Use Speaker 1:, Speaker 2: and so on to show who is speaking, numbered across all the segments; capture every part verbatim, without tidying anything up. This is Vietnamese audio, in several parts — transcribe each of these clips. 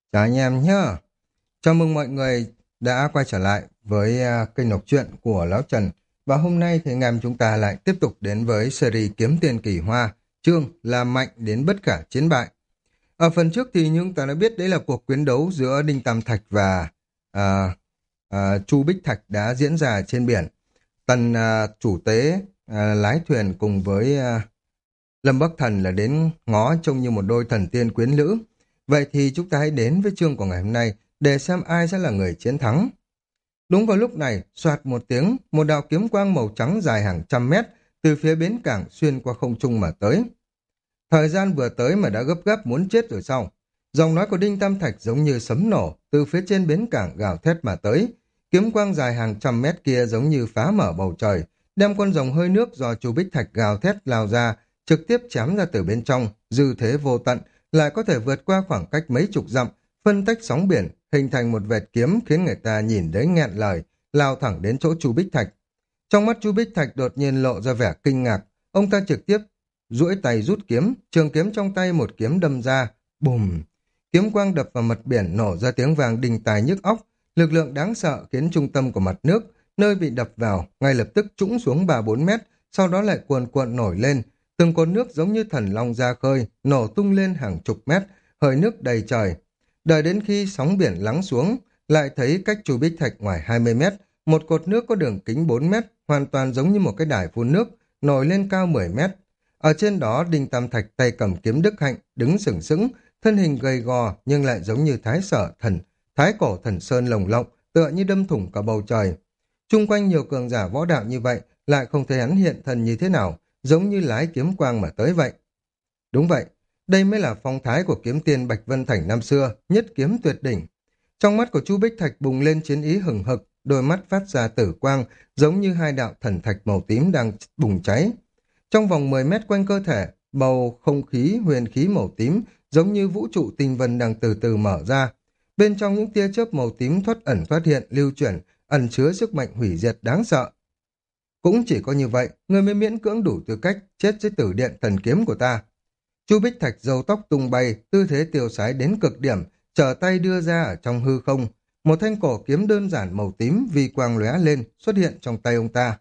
Speaker 1: Chào anh em nhé. Chào mừng mọi người đã quay trở lại với à, kênh đọc truyện của Lão Trần. Và hôm nay thì anh em chúng ta lại tiếp tục đến với series Kiếm Tiền Kỳ Hoa, chương là mạnh đến bất khả chiến bại. Ở phần trước thì như chúng ta đã biết đấy là cuộc quyến đấu giữa Đinh Tam Thạch và à, à, Chu Bích Thạch đã diễn ra trên biển. Tần à, chủ tế à, lái thuyền cùng với à, Lâm Bắc Thần là đến ngó trông như một đôi thần tiên quyến lữ. Vậy thì chúng ta hãy đến với chương của ngày hôm nay để xem ai sẽ là người chiến thắng. Đúng vào lúc này, soạt một tiếng, một đạo kiếm quang màu trắng dài hàng trăm mét từ phía bến cảng xuyên qua không trung mà tới. Thời gian vừa tới mà đã gấp gáp muốn chết rồi sao? Giọng nói của Đinh Tam Thạch giống như sấm nổ từ phía trên bến cảng gào thét mà tới. Kiếm quang dài hàng trăm mét kia giống như phá mở bầu trời, đem con rồng hơi nước do Chu Bích Thạch gào thét lao ra, trực tiếp chém ra từ bên trong, dư thế vô tận, lại có thể vượt qua khoảng cách mấy chục dặm, phân tách sóng biển, hình thành một vệt kiếm khiến người ta nhìn đến nghẹn lời, lao thẳng đến chỗ Chu Bích Thạch. Trong mắt Chu Bích Thạch đột nhiên lộ ra vẻ kinh ngạc, ông ta trực tiếp duỗi tay rút kiếm, trường kiếm trong tay một kiếm đâm ra, bùm. Kiếm quang đập vào mặt biển nổ ra tiếng vàng đình tài nhức óc, lực lượng đáng sợ khiến trung tâm của mặt nước, nơi bị đập vào, ngay lập tức trũng xuống ba bốn mét, sau đó lại cuồn cuộn nổi lên, từng cột nước giống như thần long ra khơi, nổ tung lên hàng chục mét, hơi nước đầy trời. Đợi đến khi sóng biển lắng xuống, lại thấy cách Chu Bích Thạch ngoài hai mươi mét, một cột nước có đường kính bốn mét, hoàn toàn giống như một cái đài phun nước, nổi lên cao mười mét. Ở trên đó, Đinh Tam Thạch tay cầm kiếm Đức Hạnh, đứng sừng sững, thân hình gầy gò nhưng lại giống như thái sở thần, thái cổ thần sơn lồng lộng, tựa như đâm thủng cả bầu trời. Trung quanh nhiều cường giả võ đạo như vậy, lại không thấy hắn hiện thần như thế nào, giống như lái kiếm quang mà tới vậy. Đúng vậy, đây mới là phong thái của kiếm tiên Bạch Vân Thành năm xưa, nhất kiếm tuyệt đỉnh. Trong mắt của Chu Bích Thạch bùng lên chiến ý hừng hực, đôi mắt phát ra tử quang, giống như hai đạo thần thạch màu tím đang bùng cháy. Trong vòng mười mét quanh cơ thể, bầu không khí huyền khí màu tím, giống như vũ trụ tinh vân đang từ từ mở ra. Bên trong những tia chớp màu tím thoát ẩn thoát hiện, lưu chuyển, ẩn chứa sức mạnh hủy diệt đáng sợ. Cũng chỉ có như vậy, người mới miễn cưỡng đủ tư cách chết dưới tử điện thần kiếm của ta. Chu Bích Thạch râu tóc tung bay, tư thế tiêu sái đến cực điểm, trở tay đưa ra ở trong hư không. Một thanh cổ kiếm đơn giản màu tím vi quang lóe lên, xuất hiện trong tay ông ta.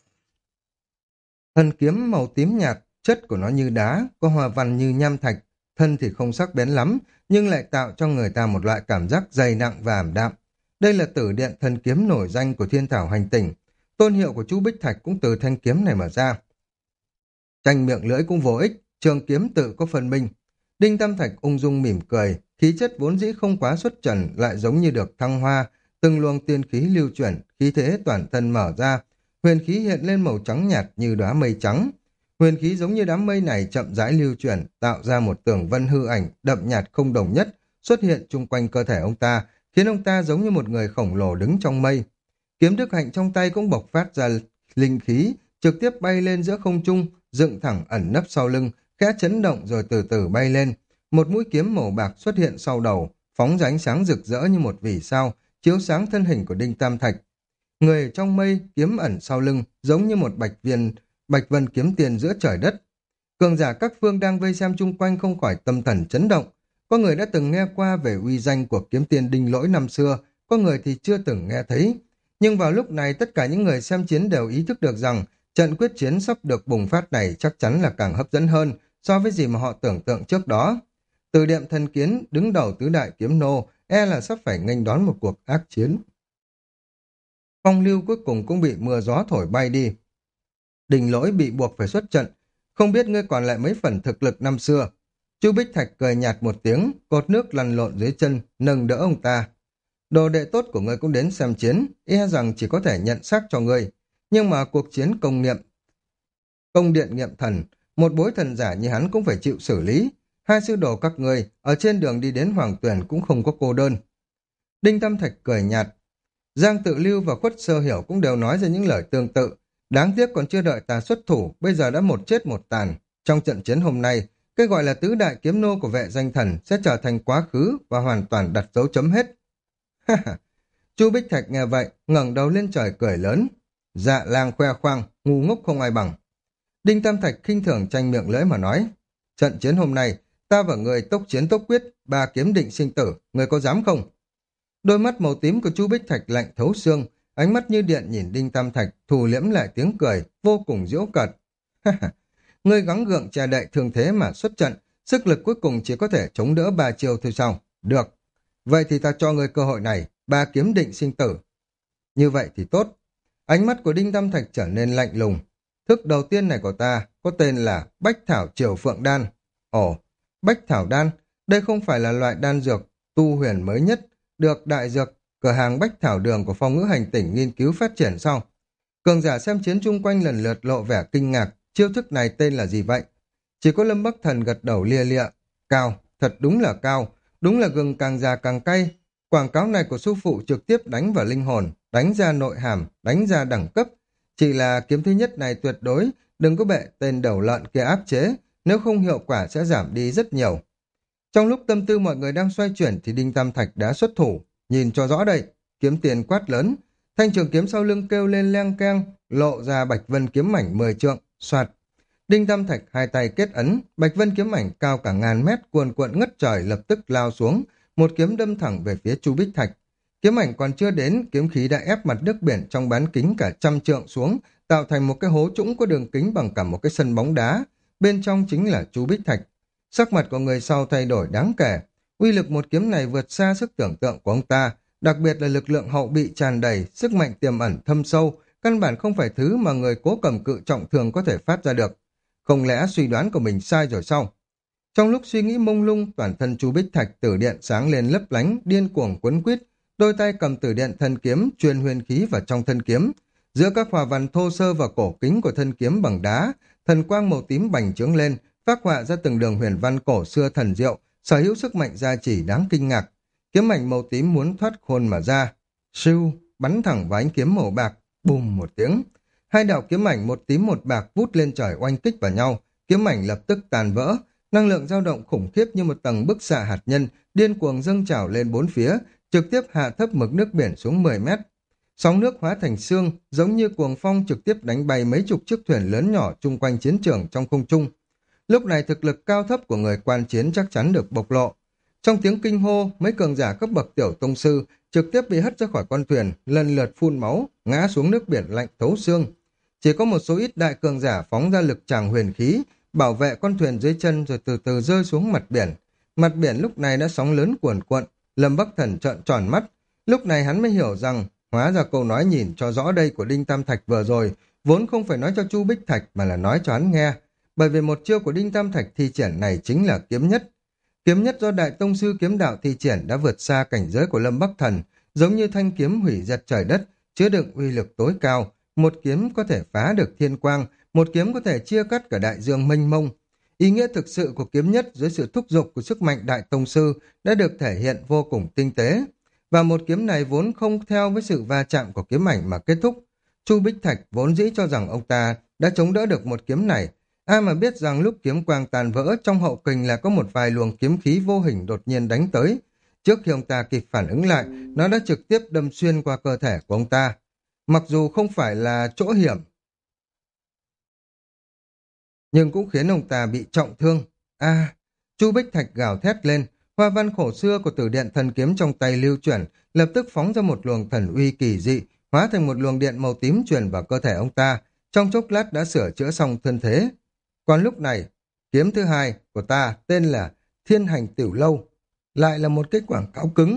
Speaker 1: Thần kiếm màu tím nhạt, chất của nó như đá, có hoa văn như nham thạch, thân thì không sắc bén lắm, nhưng lại tạo cho người ta một loại cảm giác dày nặng và ảm đạm. Đây là tử điện thần kiếm nổi danh của thiên thảo hành tinh. Tôn hiệu của Chu Bích Thạch cũng từ thanh kiếm này mà ra. Tranh miệng lưỡi cũng vô ích, trường kiếm tự có phân minh. Đinh Tam Thạch ung dung mỉm cười, khí chất vốn dĩ không quá xuất trần lại giống như được thăng hoa, từng luồng tiên khí lưu chuyển, khí thế toàn thân mở ra, huyền khí hiện lên màu trắng nhạt như đóa mây trắng. Huyền khí giống như đám mây này chậm rãi lưu chuyển, tạo ra một tường vân hư ảnh đậm nhạt không đồng nhất, xuất hiện chung quanh cơ thể ông ta, khiến ông ta giống như một người khổng lồ đứng trong mây. Kiếm Đức Hạnh trong tay cũng bộc phát ra linh khí, trực tiếp bay lên giữa không trung, dựng thẳng ẩn nấp sau lưng, khẽ chấn động rồi từ từ bay lên. Một mũi kiếm màu bạc xuất hiện sau đầu, phóng ra ánh sáng rực rỡ như một vì sao, chiếu sáng thân hình của Đinh Tam Thạch. Người trong mây, kiếm ẩn sau lưng, giống như một bạch viên, bạch vân kiếm tiền giữa trời đất. Cường giả các phương đang vây xem chung quanh không khỏi tâm thần chấn động. Có người đã từng nghe qua về uy danh của kiếm tiền Đinh Lỗi năm xưa, có người thì chưa từng nghe thấy. Nhưng vào lúc này tất cả những người xem chiến đều ý thức được rằng trận quyết chiến sắp được bùng phát này chắc chắn là càng hấp dẫn hơn so với gì mà họ tưởng tượng trước đó. Từ Điện Thần Kiến đứng đầu tứ đại kiếm nô e là sắp phải nghênh đón một cuộc ác chiến. Phong Lưu cuối cùng cũng bị mưa gió thổi bay đi. Đình Lỗi bị buộc phải xuất trận, không biết ngươi còn lại mấy phần thực lực năm xưa. Chu Bích Thạch cười nhạt một tiếng, cột nước lăn lộn dưới chân, nâng đỡ ông ta. Đồ đệ tốt của ngươi cũng đến xem chiến, e rằng chỉ có thể nhận xác cho ngươi. Nhưng mà cuộc chiến công niệm, công điện nghiệm thần, một bối thần giả như hắn cũng phải chịu xử lý. Hai sư đồ các ngươi ở trên đường đi đến Hoàng Tuyển cũng không có cô đơn. Đinh Tam Thạch cười nhạt. Giang Tự Lưu và Khuất Sơ Hiểu cũng đều nói ra những lời tương tự. Đáng tiếc còn chưa đợi ta xuất thủ, bây giờ đã một chết một tàn. Trong trận chiến hôm nay, cái gọi là tứ đại kiếm nô của vệ danh thần sẽ trở thành quá khứ và hoàn toàn đặt dấu chấm hết. Chu Bích Thạch nghe vậy, ngẩng đầu lên trời cười lớn. Dạ lang khoe khoang, ngu ngốc không ai bằng. Đinh Tam Thạch khinh thường tranh miệng lưỡi mà nói. Trận chiến hôm nay, ta và người tốc chiến tốc quyết, ba kiếm định sinh tử, người có dám không? Đôi mắt màu tím của Chu Bích Thạch lạnh thấu xương, ánh mắt như điện nhìn Đinh Tam Thạch, thù liễm lại tiếng cười, vô cùng giễu cợt. Ngươi gắng gượng che đậy thương thế mà xuất trận, sức lực cuối cùng chỉ có thể chống đỡ ba chiêu thôi sao? Được. Vậy thì ta cho ngươi cơ hội này, ba kiếm định sinh tử. Như vậy thì tốt. Ánh mắt của Đinh Tam Thạch trở nên lạnh lùng. Thức đầu tiên này của ta có tên là Bách Thảo Triều Phượng Đan. Ồ, Bách Thảo Đan, đây không phải là loại đan dược tu huyền mới nhất, được đại dược cửa hàng Bách Thảo Đường của Phong Ngữ Hành Tỉnh nghiên cứu phát triển sau. Cường giả xem chiến chung quanh lần lượt lộ vẻ kinh ngạc, chiêu thức này tên là gì vậy? Chỉ có Lâm Bắc Thần gật đầu lia lịa. Cao, thật đúng là cao, đúng là gừng càng già càng cay. Quảng cáo này của sư phụ trực tiếp đánh vào linh hồn, đánh ra nội hàm, đánh ra đẳng cấp. Chỉ là kiếm thứ nhất này tuyệt đối, đừng có bệ tên đầu lợn kia áp chế, nếu không hiệu quả sẽ giảm đi rất nhiều. Trong lúc tâm tư mọi người đang xoay chuyển thì Đinh Tam Thạch đã xuất thủ, nhìn cho rõ đây, kiếm tiền quát lớn. Thanh trường kiếm sau lưng kêu lên leng keng, lộ ra bạch vân kiếm mảnh mười trượng, soạt. Đinh Tam Thạch hai tay kết ấn, bạch vân kiếm mảnh cao cả ngàn mét cuồn cuộn ngất trời lập tức lao xuống, một kiếm đâm thẳng về phía Chu Bích Thạch. Kiếm ảnh còn chưa đến, kiếm khí đã ép mặt nước biển trong bán kính cả trăm trượng xuống, tạo thành một cái hố trũng có đường kính bằng cả một cái sân bóng đá. Bên trong chính là Chu Bích Thạch. Sắc mặt của người sau thay đổi đáng kể. Uy lực một kiếm này vượt xa sức tưởng tượng của ông ta, đặc biệt là lực lượng hậu bị tràn đầy, sức mạnh tiềm ẩn thâm sâu, căn bản không phải thứ mà người cố cầm cự trọng thường có thể phát ra được. Không lẽ suy đoán của mình sai rồi sao? Trong lúc suy nghĩ mông lung, toàn thân Chu Bích Thạch tử điện sáng lên lấp lánh, điên cuồng quấn quýt, đôi tay cầm tử điện thân kiếm truyền huyền khí vào trong thân kiếm. Giữa các hòa văn thô sơ và cổ kính của thân kiếm bằng đá, thần quang màu tím bành trướng lên, phác họa ra từng đường huyền văn cổ xưa thần diệu, sở hữu sức mạnh gia chỉ đáng kinh ngạc. Kiếm mảnh màu tím muốn thoát khôn mà ra, siêu bắn thẳng vào ánh kiếm màu bạc, bùm một tiếng. Hai đạo kiếm mảnh một tím một bạc vút lên trời oanh kích vào nhau, kiếm mảnh lập tức tàn vỡ, năng lượng dao động khủng khiếp như một tầng bức xạ hạt nhân, điên cuồng dâng trào lên bốn phía, trực tiếp hạ thấp mực nước biển xuống mười mét. Sóng nước hóa thành xương, giống như cuồng phong trực tiếp đánh bay mấy chục chiếc thuyền lớn nhỏ chung quanh chiến trường trong không trung. Lúc này thực lực cao thấp của người quan chiến chắc chắn được bộc lộ. Trong tiếng kinh hô, mấy cường giả cấp bậc tiểu tông sư trực tiếp bị hất ra khỏi con thuyền, lần lượt phun máu, ngã xuống nước biển lạnh thấu xương. Chỉ có một số ít đại cường giả phóng ra lực tràng huyền khí, bảo vệ con thuyền dưới chân rồi từ từ rơi xuống mặt biển. Mặt biển lúc này đã sóng lớn cuồn cuộn, Lâm Bắc Thần trợn tròn mắt. Lúc này hắn mới hiểu rằng, hóa ra câu nói nhìn cho rõ đây của Đinh Tam Thạch vừa rồi, vốn không phải nói cho Chu Bích Thạch mà là nói cho hắn nghe. Bởi vì một chiêu của Đinh Tam Thạch thi triển này chính là kiếm nhất. Kiếm nhất do Đại Tông Sư Kiếm Đạo thi triển đã vượt xa cảnh giới của Lâm Bắc Thần, giống như thanh kiếm hủy diệt trời đất, chứa đựng uy lực tối cao. Một kiếm có thể phá được thiên quang, một kiếm có thể chia cắt cả đại dương mênh mông. Ý nghĩa thực sự của kiếm nhất dưới sự thúc giục của sức mạnh Đại Tông Sư đã được thể hiện vô cùng tinh tế. Và một kiếm này vốn không theo với sự va chạm của kiếm ảnh mà kết thúc. Chu Bích Thạch vốn dĩ cho rằng ông ta đã chống đỡ được một kiếm này. Ai mà biết rằng lúc kiếm quang tàn vỡ trong hậu kình là có một vài luồng kiếm khí vô hình đột nhiên đánh tới. Trước khi ông ta kịp phản ứng lại, nó đã trực tiếp đâm xuyên qua cơ thể của ông ta. Mặc dù không phải là chỗ hiểm, nhưng cũng khiến ông ta bị trọng thương. A, Chu Bích Thạch gào thét lên, hoa văn khổ xưa của tử điện thần kiếm trong tay lưu chuyển, lập tức phóng ra một luồng thần uy kỳ dị, hóa thành một luồng điện màu tím truyền vào cơ thể ông ta, trong chốc lát đã sửa chữa xong thân thế. Còn lúc này, kiếm thứ hai của ta tên là Thiên Hành Tiểu Lâu, lại là một cái quảng cáo cứng.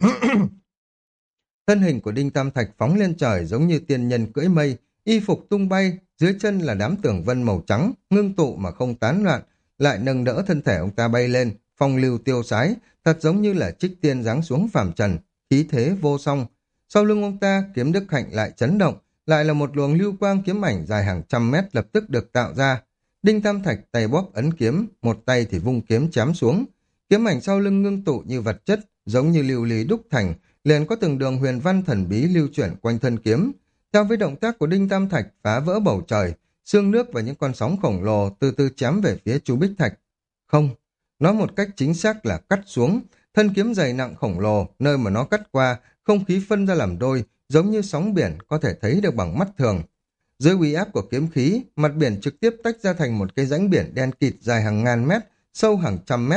Speaker 1: Thân hình của Đinh Tam Thạch phóng lên trời giống như tiên nhân cưỡi mây, y phục tung bay, dưới chân là đám tường vân màu trắng, ngưng tụ mà không tán loạn, lại nâng đỡ thân thể ông ta bay lên, phong lưu tiêu sái, thật giống như là trích tiên giáng xuống phàm trần, khí thế vô song. Sau lưng ông ta, kiếm đức hạnh lại chấn động, lại là một luồng lưu quang kiếm ảnh dài hàng trăm mét lập tức được tạo ra. Đinh Tam Thạch tay bóp ấn kiếm, một tay thì vung kiếm chém xuống. Kiếm ảnh sau lưng ngưng tụ như vật chất, giống như lưu ly đúc thành, liền có từng đường huyền văn thần bí lưu chuyển quanh thân kiếm. Theo với động tác của Đinh Tam Thạch phá vỡ bầu trời, sương nước và những con sóng khổng lồ từ từ chém về phía Chu Bích Thạch. Không, nói một cách chính xác là cắt xuống, thân kiếm dày nặng khổng lồ, nơi mà nó cắt qua, không khí phân ra làm đôi, giống như sóng biển có thể thấy được bằng mắt thường. Dưới uy áp của kiếm khí, mặt biển trực tiếp tách ra thành một cái rãnh biển đen kịt dài hàng ngàn mét, sâu hàng trăm mét,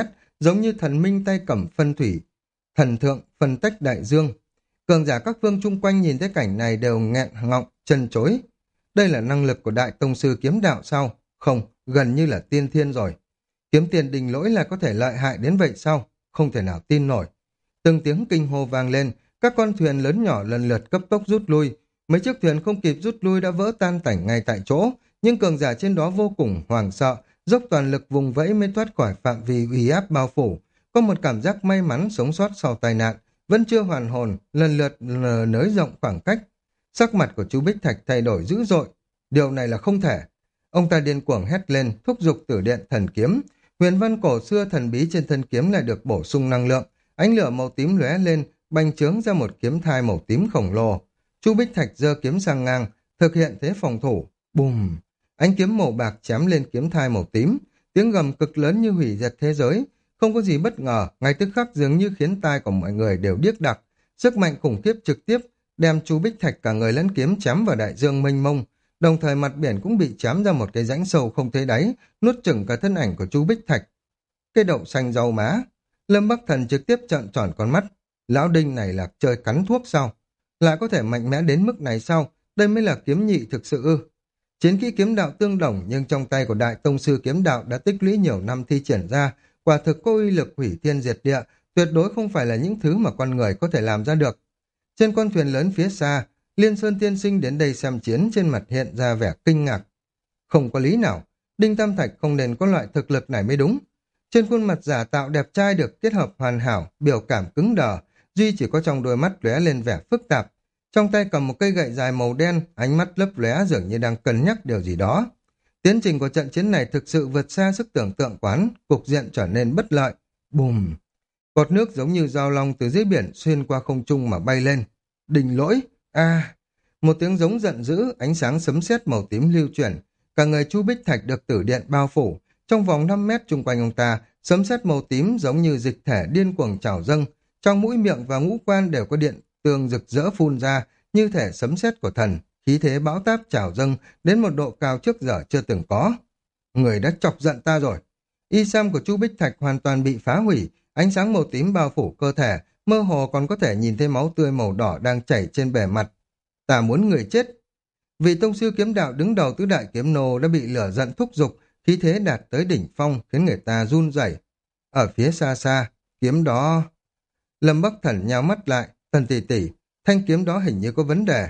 Speaker 1: giống như thần minh tay cầm phân thủy, thần thượng phân tách đại dương. Cường giả các vương chung quanh nhìn thấy cảnh này đều nghẹn ngọng, chân chối. Đây là năng lực của đại tông sư kiếm đạo sao? Không, gần như là tiên thiên rồi. Kiếm tiền đình lỗi là có thể lợi hại đến vậy sao? Không thể nào tin nổi. Từng tiếng kinh hô vang lên, các con thuyền lớn nhỏ lần lượt cấp tốc rút lui. Mấy chiếc thuyền không kịp rút lui đã vỡ tan tành ngay tại chỗ, nhưng cường giả trên đó vô cùng hoảng sợ, dốc toàn lực vùng vẫy mới thoát khỏi phạm vi uy áp bao phủ. Có một cảm giác may mắn sống sót sau tai nạn, vẫn chưa hoàn hồn, lần lượt lờ nới rộng khoảng cách. Sắc mặt của chú Bích Thạch thay đổi dữ dội. Điều này là không thể. Ông ta điên cuồng hét lên, thúc giục tử điện thần kiếm. Huyền văn cổ xưa thần bí trên thân kiếm lại được bổ sung năng lượng. Ánh lửa màu tím lóe lên, bành trướng ra một kiếm thai màu tím khổng lồ. Chu Bích Thạch giơ kiếm sang ngang, thực hiện thế phòng thủ. Bùm! Ánh kiếm màu bạc chém lên kiếm thai màu tím. Tiếng gầm cực lớn như hủy diệt thế giới. Không có gì bất ngờ, ngay tức khắc dường như khiến tai của mọi người đều điếc đặc. Sức mạnh khủng khiếp trực tiếp đem Chu Bích Thạch cả người lẫn kiếm chém vào đại dương mênh mông. Đồng thời mặt biển cũng bị chém ra một cái rãnh sâu không thấy đáy, nuốt chửng cả thân ảnh của Chu Bích Thạch. Cái đậu xanh rau má. Lâm Bắc Thần trực tiếp trợn tròn con mắt. Lão Đinh này là chơi cắn thuốc sao? Lại có thể mạnh mẽ đến mức này sao? Đây mới là kiếm nhị thực sự ư? Chiến kỹ kiếm đạo tương đồng nhưng trong tay của đại tông sư kiếm đạo đã tích lũy nhiều năm thi triển ra, quả thực có uy lực hủy thiên diệt địa, tuyệt đối không phải là những thứ mà con người có thể làm ra được. Trên con thuyền lớn phía xa, Liên Sơn tiên sinh đến đây xem chiến, trên mặt hiện ra vẻ kinh ngạc. Không có lý nào, Đinh Tam Thạch không nên có loại thực lực này mới đúng. Trên khuôn mặt giả tạo đẹp trai được kết hợp hoàn hảo, biểu cảm cứng đờ, duy chỉ có trong đôi mắt lóe lên vẻ phức tạp. Trong tay cầm một cây gậy dài màu đen, ánh mắt lấp lóe dường như đang cân nhắc điều gì đó. Tiến trình của trận chiến này thực sự vượt xa sức tưởng tượng quán, cục diện trở nên bất lợi. Bùm! Cột nước giống như dao long từ dưới biển xuyên qua không trung mà bay lên. Đình lỗi! A! Một tiếng giống giận dữ, ánh sáng sấm sét màu tím lưu chuyển. Cả người Chu Bích Thạch được tử điện bao phủ. Trong vòng năm mét chung quanh ông ta, sấm sét màu tím giống như dịch thể điên cuồng trào dâng. Trong mũi miệng và ngũ quan đều có điện tường rực rỡ phun ra, như thể sấm sét của thần. Khí thế bão táp trào dâng đến một độ cao trước giờ chưa từng có. Người đã chọc giận ta rồi. Y sam của Chu Bích Thạch hoàn toàn bị phá hủy, ánh sáng màu tím bao phủ cơ thể, mơ hồ còn có thể nhìn thấy máu tươi màu đỏ đang chảy trên bề mặt. Ta muốn người chết. Vị tông sư kiếm đạo đứng đầu tứ đại kiếm nô đã bị lửa giận thúc giục, khí thế đạt tới đỉnh phong khiến người ta run rẩy. Ở phía xa xa, kiếm đó... Lâm Bắc Thần nhao mắt lại, Tần tỷ tỷ, thanh kiếm đó hình như có vấn đề.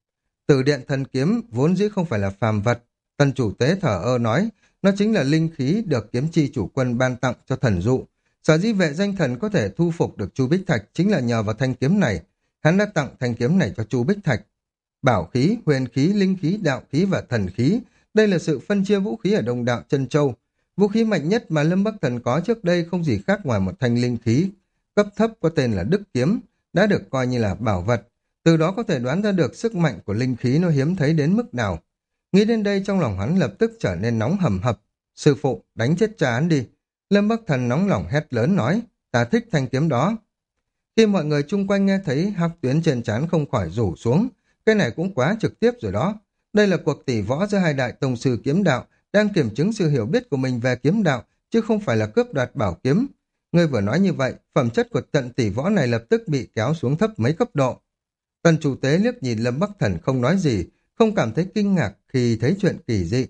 Speaker 1: Từ điện thần kiếm vốn dĩ không phải là phàm vật. Tần chủ tế thở ơ nói, nó chính là linh khí được kiếm chi chủ quân ban tặng cho thần dụ. Sở dĩ vệ danh thần có thể thu phục được Chu Bích Thạch chính là nhờ vào thanh kiếm này. Hắn đã tặng thanh kiếm này cho Chu Bích Thạch. Bảo khí, huyền khí, linh khí, đạo khí và thần khí. Đây là sự phân chia vũ khí ở Đông Đạo Chân Châu. Vũ khí mạnh nhất mà Lâm Bắc Thần có trước đây không gì khác ngoài một thanh linh khí cấp thấp có tên là Đức Kiếm, đã được coi như là bảo vật. Từ đó có thể đoán ra được sức mạnh của linh khí nó hiếm thấy đến mức nào. Nghĩ đến đây trong lòng hắn lập tức trở nên nóng hầm hập. Sư phụ, đánh chết cha hắn đi. Lâm Bắc Thần nóng lòng hét lớn nói, ta thích thanh kiếm đó. Khi mọi người chung quanh nghe thấy hắc tuyến trên trán không khỏi rủ xuống, cái này cũng quá trực tiếp rồi đó. Đây là cuộc tỷ võ giữa hai đại tông sư kiếm đạo, đang kiểm chứng sự hiểu biết của mình về kiếm đạo, chứ không phải là cướp đoạt bảo kiếm. Ngươi vừa nói như vậy, phẩm chất của trận tỷ võ này lập tức bị kéo xuống thấp mấy cấp độ. Tần chủ tế liếc nhìn Lâm Bắc Thần không nói gì, không cảm thấy kinh ngạc khi thấy chuyện kỳ dị.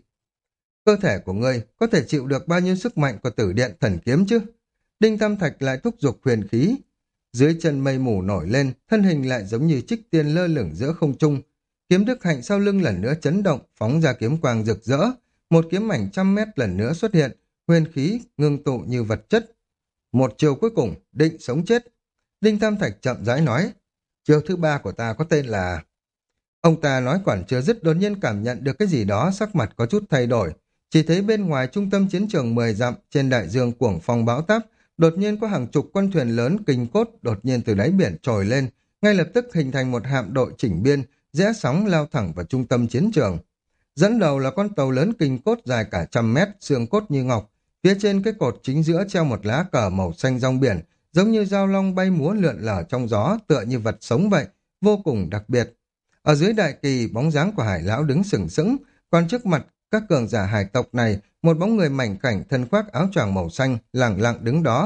Speaker 1: Cơ thể của ngươi có thể chịu được bao nhiêu sức mạnh của tử điện thần kiếm chứ? Đinh Tam Thạch lại thúc giục huyền khí. Dưới chân mây mù nổi lên, thân hình lại giống như trích tiên lơ lửng giữa không trung. Kiếm Đức Hạnh sau lưng lần nữa chấn động, phóng ra kiếm quang rực rỡ. Một kiếm mảnh trăm mét lần nữa xuất hiện, huyền khí ngưng tụ như vật chất. Một chiều cuối cùng, định sống chết. Đinh Tam Thạch chậm rãi nói, chiều thứ ba của ta có tên là... Ông ta nói còn chưa dứt đột nhiên cảm nhận được cái gì đó, sắc mặt có chút thay đổi. Chỉ thấy bên ngoài trung tâm chiến trường mười dặm trên đại dương cuồng phong bão táp, đột nhiên có hàng chục con thuyền lớn kinh cốt đột nhiên từ đáy biển trồi lên, ngay lập tức hình thành một hạm đội chỉnh biên, rẽ sóng lao thẳng vào trung tâm chiến trường. Dẫn đầu là con tàu lớn kinh cốt dài cả trăm mét, xương cốt như ngọc. Phía trên cái cột chính giữa treo một lá cờ màu xanh rong biển, giống như dao long bay múa lượn lờ trong gió, tựa như vật sống vậy, vô cùng đặc biệt. Ở dưới đại kỳ, bóng dáng của Hải lão đứng sừng sững, còn trước mặt các cường giả hải tộc này, một bóng người mảnh khảnh thân khoác áo choàng màu xanh lẳng lặng đứng đó,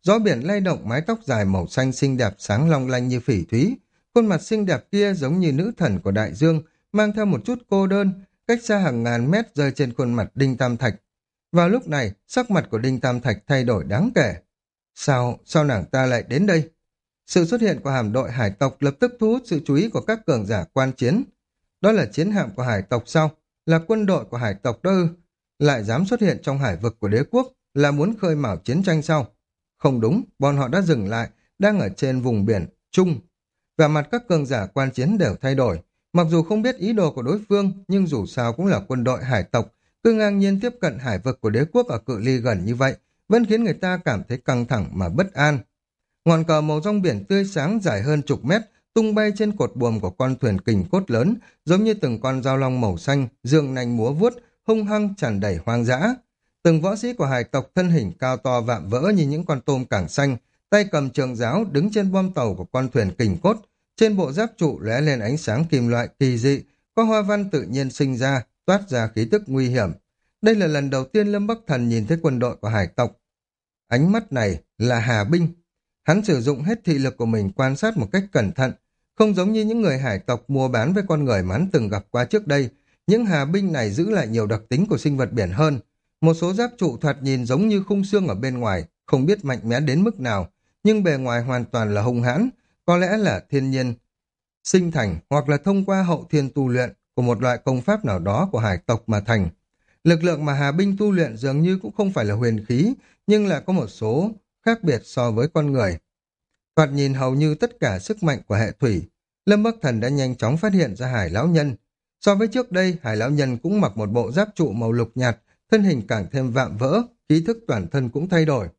Speaker 1: Gió biển lay động mái tóc dài màu xanh xinh đẹp sáng long lanh như phỉ thúy. Khuôn mặt xinh đẹp kia giống như nữ thần của đại dương, mang theo một chút cô đơn, cách xa hàng ngàn mét rơi trên khuôn mặt Đinh Tam Thạch. Vào lúc này, sắc mặt của Đinh Tam Thạch thay đổi đáng kể. Sao, sao nàng ta lại đến đây? Sự xuất hiện của hạm đội hải tộc lập tức thu hút sự chú ý của các cường giả quan chiến. Đó là chiến hạm của hải tộc sao? Là quân đội của hải tộc đó ư? Lại dám xuất hiện trong hải vực của đế quốc, là muốn khơi mào chiến tranh sao? Không đúng, bọn họ đã dừng lại, đang ở trên vùng biển Trung. Và mặt các cường giả quan chiến đều thay đổi. Mặc dù không biết ý đồ của đối phương, nhưng dù sao cũng là quân đội hải tộc, cứ ngang nhiên tiếp cận hải vực của đế quốc ở cự ly gần như vậy, vẫn khiến người ta cảm thấy căng thẳng mà bất an. Ngọn cờ màu rong biển tươi sáng dài hơn chục mét, tung bay trên cột buồm của con thuyền kình cốt lớn, giống như từng con dao long màu xanh, dương nanh múa vuốt, hung hăng tràn đầy hoang dã. Từng võ sĩ của hải tộc thân hình cao to vạm vỡ như những con tôm cảng xanh, tay cầm trường giáo đứng trên bom tàu của con thuyền kình cốt, trên bộ giáp trụ lóe lên ánh sáng kim loại kỳ dị, có hoa văn tự nhiên sinh ra, toát ra khí tức nguy hiểm. Đây là lần đầu tiên Lâm Bắc Thần nhìn thấy quân đội của hải tộc. Ánh mắt này là Hà binh. Hắn sử dụng hết thị lực của mình quan sát một cách cẩn thận, không giống như những người hải tộc mua bán với con người mà hắn từng gặp qua trước đây. Những Hà binh này giữ lại nhiều đặc tính của sinh vật biển hơn. Một số giáp trụ thoạt nhìn giống như khung xương ở bên ngoài, không biết mạnh mẽ đến mức nào, nhưng bề ngoài hoàn toàn là hung hãn, có lẽ là thiên nhiên sinh thành hoặc là thông qua hậu thiên tu luyện của một loại công pháp nào đó của hải tộc mà thành. Lực lượng mà Hà binh tu luyện dường như cũng không phải là huyền khí, nhưng lại có một số khác biệt so với con người. Thoạt nhìn hầu như tất cả sức mạnh của hệ thủy, Lâm Bắc Thần đã nhanh chóng phát hiện ra Hải lão nhân. So với trước đây, Hải lão nhân cũng mặc một bộ giáp trụ màu lục nhạt, thân hình càng thêm vạm vỡ, khí thức toàn thân cũng thay đổi.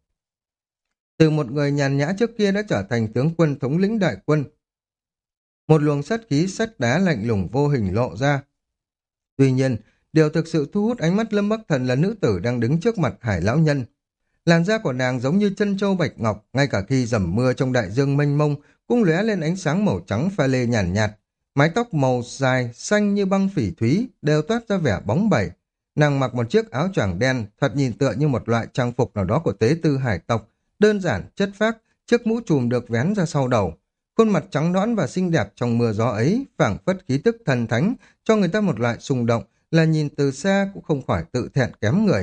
Speaker 1: Từ một người nhàn nhã trước kia đã trở thành tướng quân thống lĩnh đại quân. Một luồng sát khí sắt đá lạnh lùng vô hình lộ ra. Tuy nhiên, điều thực sự thu hút ánh mắt Lâm Bắc Thần là nữ tử đang đứng trước mặt Hải lão nhân. Làn da của nàng giống như chân châu bạch ngọc, ngay cả khi dầm mưa trong đại dương mênh mông cũng lóe lên ánh sáng màu trắng pha lê nhàn nhạt, nhạt. Mái tóc màu dài xanh như băng phỉ thúy đều toát ra vẻ bóng bẩy. Nàng mặc một chiếc áo choàng đen, thật nhìn tựa như một loại trang phục nào đó của tế tư hải tộc, đơn giản chất phác, chiếc mũ trùm được vén ra sau đầu. Khuôn mặt trắng nõn và xinh đẹp trong mưa gió ấy phảng phất khí tức thần thánh, cho người ta một loại xung động, là nhìn từ xa cũng không khỏi tự thẹn kém người.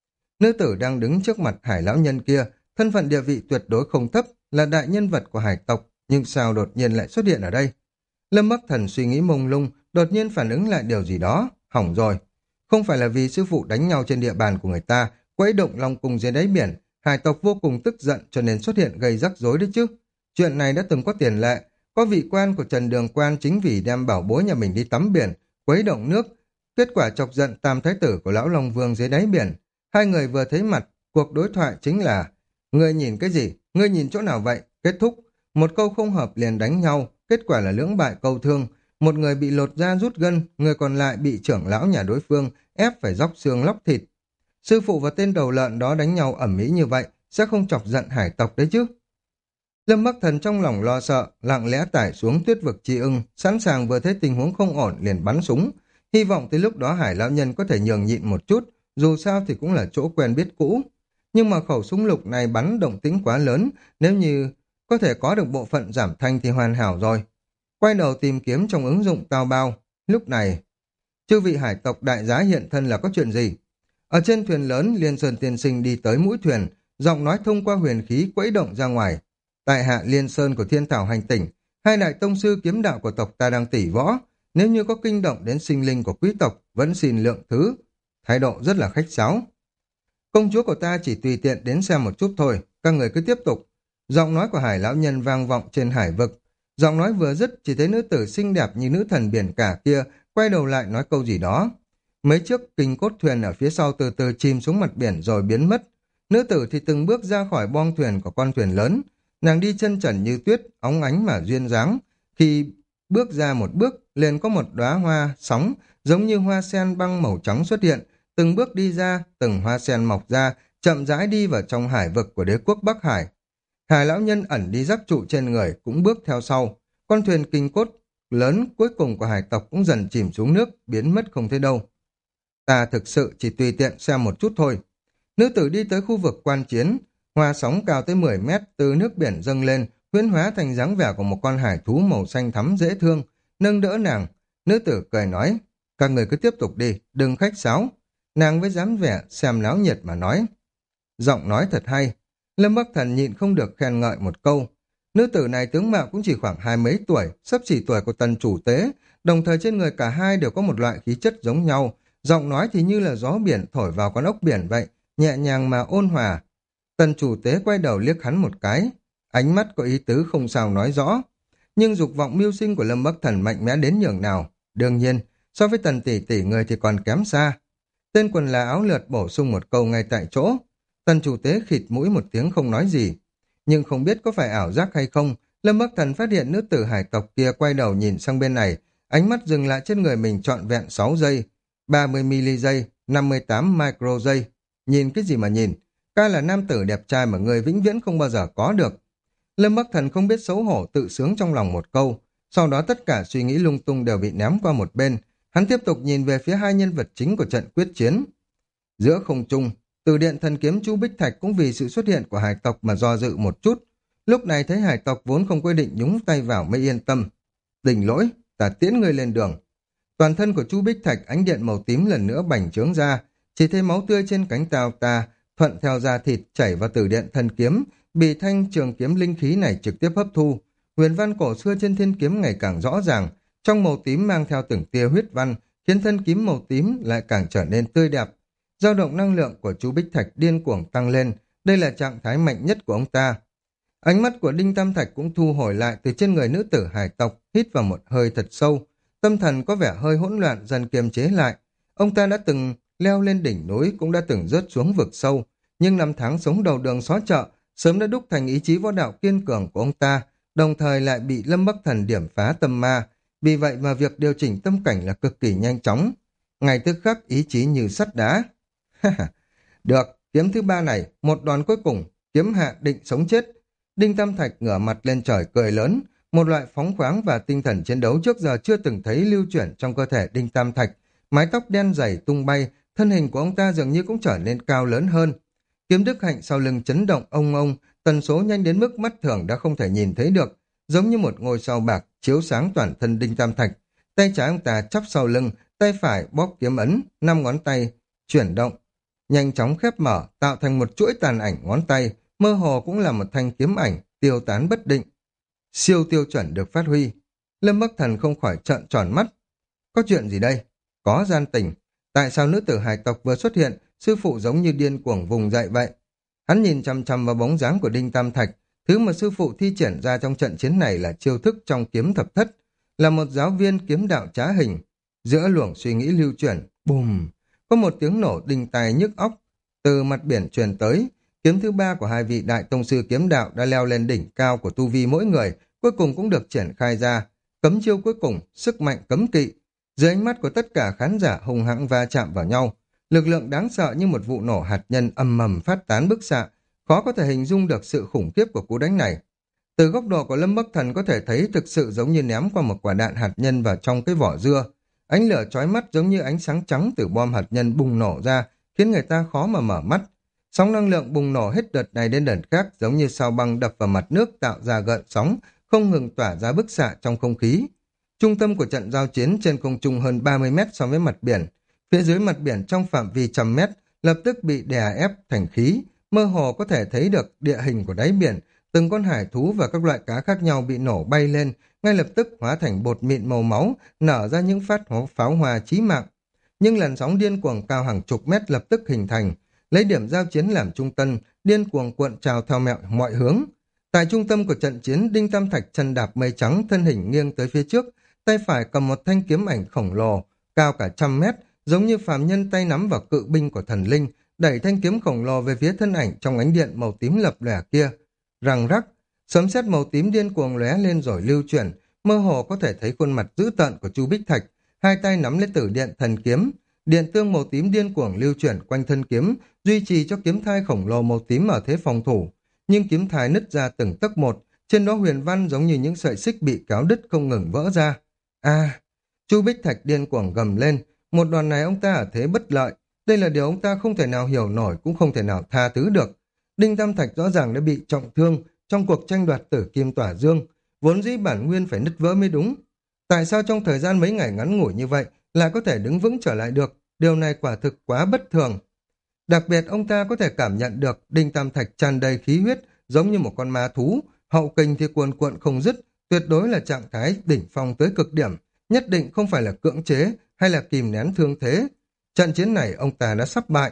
Speaker 1: Nữ tử đang đứng trước mặt Hải lão nhân kia, thân phận địa vị tuyệt đối không thấp, là đại nhân vật của hải tộc, nhưng sao đột nhiên lại xuất hiện ở đây? Lâm Bắc Thần suy nghĩ mông lung, đột nhiên phản ứng lại điều gì đó, hỏng rồi. Không phải là vì sư phụ đánh nhau trên địa bàn của người ta, quấy động long cung dưới đáy biển, hải tộc vô cùng tức giận cho nên xuất hiện gây rắc rối đấy chứ. Chuyện này đã từng có tiền lệ, có vị quan của Trần Đường Quan chính vì đem bảo bối nhà mình đi tắm biển, quấy động nước, kết quả chọc giận tam thái tử của lão Long Vương dưới đáy biển. Hai người vừa thấy mặt, cuộc đối thoại chính là: ngươi nhìn cái gì, ngươi nhìn chỗ nào vậy, kết thúc. Một câu không hợp liền đánh nhau, kết quả là lưỡng bại câu thương. Một người bị lột da rút gân, người còn lại bị trưởng lão nhà đối phương ép phải róc xương lóc thịt. Sư phụ và tên đầu lợn đó đánh nhau ẩm mỹ như vậy, sẽ không chọc giận hải tộc đấy chứ. Lâm Bắc Thần trong lòng lo sợ, lặng lẽ tải xuống tuyết vực chi ưng, sẵn sàng vừa thấy tình huống không ổn liền bắn súng. Hy vọng tới lúc đó Hải lão nhân có thể nhường nhịn một chút, dù sao thì cũng là chỗ quen biết cũ. Nhưng mà khẩu súng lục này bắn động tĩnh quá lớn, nếu như có thể có được bộ phận giảm thanh thì hoàn hảo rồi. Quay đầu tìm kiếm trong ứng dụng tao bao. Lúc này, chư vị hải tộc đại giá hiện thân là có chuyện gì? Ở trên thuyền lớn, Liên Sơn tiên sinh đi tới mũi thuyền, giọng nói thông qua huyền khí quẫy động ra ngoài. Tại hạ Liên Sơn của Thiên Thảo hành tỉnh, hai đại tông sư kiếm đạo của tộc ta đang tỉ võ. Nếu như có kinh động đến sinh linh của quý tộc, vẫn xin lượng thứ. Thái độ rất là khách sáo. Công chúa của ta chỉ tùy tiện đến xem một chút thôi, các người cứ tiếp tục. Giọng nói của Hải lão nhân vang vọng trên hải vực. Giọng nói vừa dứt, chỉ thấy nữ tử xinh đẹp như nữ thần biển cả kia quay đầu lại nói câu gì đó. Mấy chiếc kinh cốt thuyền ở phía sau từ từ chìm xuống mặt biển rồi biến mất. Nữ tử thì từng bước ra khỏi boong thuyền của con thuyền lớn. Nàng đi chân trần như tuyết, óng ánh mà duyên dáng. Khi bước ra một bước, liền có một đóa hoa sóng giống như hoa sen băng màu trắng xuất hiện. Từng bước đi ra, từng hoa sen mọc ra, chậm rãi đi vào trong hải vực của đế quốc Bắc Hải. Hải lão nhân ẩn đi giáp trụ trên người cũng bước theo sau. Con thuyền kinh cốt lớn cuối cùng của hải tộc cũng dần chìm xuống nước, biến mất không thấy đâu. Ta thực sự chỉ tùy tiện xem một chút thôi. Nữ tử đi tới khu vực quan chiến, Hoa sóng cao tới mười mét từ nước biển dâng lên, huyễn hóa thành dáng vẻ của một con hải thú màu xanh thắm dễ thương, nâng đỡ nàng. Nữ tử cười nói, các người cứ tiếp tục đi, đừng khách sáo. Nàng với dáng vẻ xem náo nhiệt mà nói. Giọng nói thật hay. Lâm Bắc Thần nhịn không được khen ngợi một câu. Nữ tử này tướng mạo cũng chỉ khoảng hai mấy tuổi, sắp chỉ tuổi của tần chủ tế, đồng thời trên người cả hai đều có một loại khí chất giống nhau, giọng nói thì như là gió biển thổi vào con ốc biển vậy, nhẹ nhàng mà ôn hòa. Tần chủ tế quay đầu liếc hắn một cái, ánh mắt có ý tứ không sao nói rõ. Nhưng dục vọng mưu sinh của Lâm Bắc Thần mạnh mẽ đến nhường nào. Đương nhiên, so với tần tỷ tỷ người thì còn kém xa. Tên quần là áo lượt bổ sung một câu ngay tại chỗ. Tần chủ tế khịt mũi một tiếng không nói gì. Nhưng không biết có phải ảo giác hay không, Lâm Bắc Thần phát hiện nữ tử hải tộc kia quay đầu nhìn sang bên này, ánh mắt dừng lại trên người mình trọn vẹn sáu giây, ba mươi mi-li giây, năm mươi tám micro giây. Nhìn cái gì mà nhìn, ca là nam tử đẹp trai mà người vĩnh viễn không bao giờ có được. Lâm Bắc Thần không biết xấu hổ tự sướng trong lòng một câu, sau đó tất cả suy nghĩ lung tung đều bị ném qua một bên, hắn tiếp tục nhìn về phía hai nhân vật chính của trận quyết chiến. Giữa không trung, từ điện thần kiếm Chu Bích Thạch cũng vì sự xuất hiện của hải tộc mà do dự một chút. Lúc này thấy hải tộc vốn không quy định nhúng tay vào mới yên tâm. Đình lỗi, ta tiễn người lên đường. Toàn thân của Chu Bích Thạch ánh điện màu tím lần nữa bành trướng ra, chỉ thấy máu tươi trên cánh tay ta thuận theo da thịt chảy vào từ điện thần kiếm, bị thanh trường kiếm linh khí này trực tiếp hấp thu. Huyền văn cổ xưa trên thiên kiếm ngày càng rõ ràng, trong màu tím mang theo từng tia huyết văn, khiến thân kiếm màu tím lại càng trở nên tươi đẹp. Dao động năng lượng của chú Bích Thạch điên cuồng tăng lên, đây là trạng thái mạnh nhất của ông ta. Ánh mắt của Đinh Tam Thạch cũng thu hồi lại từ trên người nữ tử hải tộc, hít vào một hơi thật sâu. Tâm thần có vẻ hơi hỗn loạn dần kiềm chế lại. Ông ta đã từng leo lên đỉnh núi, cũng đã từng rớt xuống vực sâu, nhưng năm tháng sống đầu đường xó chợ sớm đã đúc thành ý chí võ đạo kiên cường của ông ta, đồng thời lại bị Lâm Bắc Thần điểm phá tâm ma. Vì vậy mà việc điều chỉnh tâm cảnh là cực kỳ nhanh chóng. Ngày tức khắc ý chí như sắt đá. Được, kiếm thứ ba này, một đòn cuối cùng, kiếm hạ định sống chết. Đinh Tam Thạch ngửa mặt lên trời cười lớn, một loại phóng khoáng và tinh thần chiến đấu trước giờ chưa từng thấy lưu chuyển trong cơ thể Đinh Tam Thạch. Mái tóc đen dày tung bay, thân hình của ông ta dường như cũng trở nên cao lớn hơn. Kiếm đức hạnh sau lưng chấn động ông ông, tần số nhanh đến mức mắt thường đã không thể nhìn thấy được, giống như một ngôi sao bạc chiếu sáng toàn thân Đinh Tam Thạch. Tay trái ông ta chắp sau lưng, tay phải bóp kiếm ấn, năm ngón tay chuyển động, nhanh chóng khép mở, tạo thành một chuỗi tàn ảnh ngón tay, mơ hồ cũng là một thanh kiếm ảnh, tiêu tán bất định. Siêu tiêu chuẩn được phát huy. Lâm Bắc Thần không khỏi trợn tròn mắt. Có chuyện gì đây? Có gian tình. Tại sao nữ tử hải tộc vừa xuất hiện, sư phụ giống như điên cuồng vùng dậy vậy? Hắn nhìn chăm chăm vào bóng dáng của Đinh Tam Thạch, thứ mà sư phụ thi triển ra trong trận chiến này là chiêu thức trong kiếm thập thất, là một giáo viên kiếm đạo trá hình. Giữa luồng suy nghĩ lưu chuyển, bùm, có một tiếng nổ đinh tai nhức óc từ mặt biển truyền tới. Kiếm thứ ba của hai vị đại tông sư kiếm đạo đã leo lên đỉnh cao của tu vi mỗi người, cuối cùng cũng được triển khai ra. Cấm chiêu cuối cùng, sức mạnh cấm kỵ. Dưới ánh mắt của tất cả khán giả hùng hãng va chạm vào nhau, lực lượng đáng sợ như một vụ nổ hạt nhân ầm ầm phát tán bức xạ, khó có thể hình dung được sự khủng khiếp của cú đánh này. Từ góc độ của Lâm Bắc Thần có thể thấy thực sự giống như ném qua một quả đạn hạt nhân vào trong cái vỏ dưa. Ánh lửa chói mắt giống như ánh sáng trắng từ bom hạt nhân bùng nổ ra, khiến người ta khó mà mở mắt. Sóng năng lượng bùng nổ hết đợt này đến đợt khác, giống như sao băng đập vào mặt nước tạo ra gợn sóng, không ngừng tỏa ra bức xạ trong không khí. Trung tâm của trận giao chiến trên không trung hơn ba mươi mét so với mặt biển. Phía dưới mặt biển trong phạm vi trăm mét lập tức bị đè ép thành khí, mơ hồ có thể thấy được địa hình của đáy biển. Từng con hải thú và các loại cá khác nhau bị nổ bay lên, ngay lập tức hóa thành bột mịn màu máu, nở ra những phát pháo hoa chí mạng. Nhưng làn sóng điên cuồng cao hàng chục mét lập tức hình thành, lấy điểm giao chiến làm trung tâm, điên cuồng cuộn trào theo mẹo mọi hướng. Tại trung tâm của trận chiến, Đinh Tam Thạch chân đạp mây trắng, thân hình nghiêng tới phía trước, tay phải cầm một thanh kiếm ảnh khổng lồ, cao cả trăm mét, giống như phàm nhân tay nắm vào cự binh của thần linh, đẩy thanh kiếm khổng lồ về phía thân ảnh trong ánh điện màu tím lập lòe kia. Răng rắc, sấm sét màu tím điên cuồng lóe lên rồi lưu chuyển, mơ hồ có thể thấy khuôn mặt dữ tợn của Chu Bích Thạch, hai tay nắm lấy tử điện thần kiếm, điện tương màu tím điên cuồng lưu chuyển quanh thân kiếm, duy trì cho kiếm thai khổng lồ màu tím ở thế phòng thủ. Nhưng kiếm thai nứt ra từng tấc một, trên đó huyền văn giống như những sợi xích bị kéo đứt không ngừng vỡ ra. A, Chu Bích Thạch điên cuồng gầm lên, một đòn này ông ta ở thế bất lợi, đây là điều ông ta không thể nào hiểu nổi, cũng không thể nào tha thứ được. Đinh Tam Thạch rõ ràng đã bị trọng thương trong cuộc tranh đoạt tử kim tỏa dương, vốn dĩ bản nguyên phải nứt vỡ mới đúng. Tại sao trong thời gian mấy ngày ngắn ngủi như vậy lại có thể đứng vững trở lại được? Điều này quả thực quá bất thường. Đặc biệt ông ta có thể cảm nhận được Đinh Tam Thạch tràn đầy khí huyết giống như một con ma thú, hậu kình thì cuồn cuộn không dứt, tuyệt đối là trạng thái đỉnh phong tới cực điểm, nhất định không phải là cưỡng chế hay là kìm nén thương thế. Trận chiến này ông ta đã sắp bại.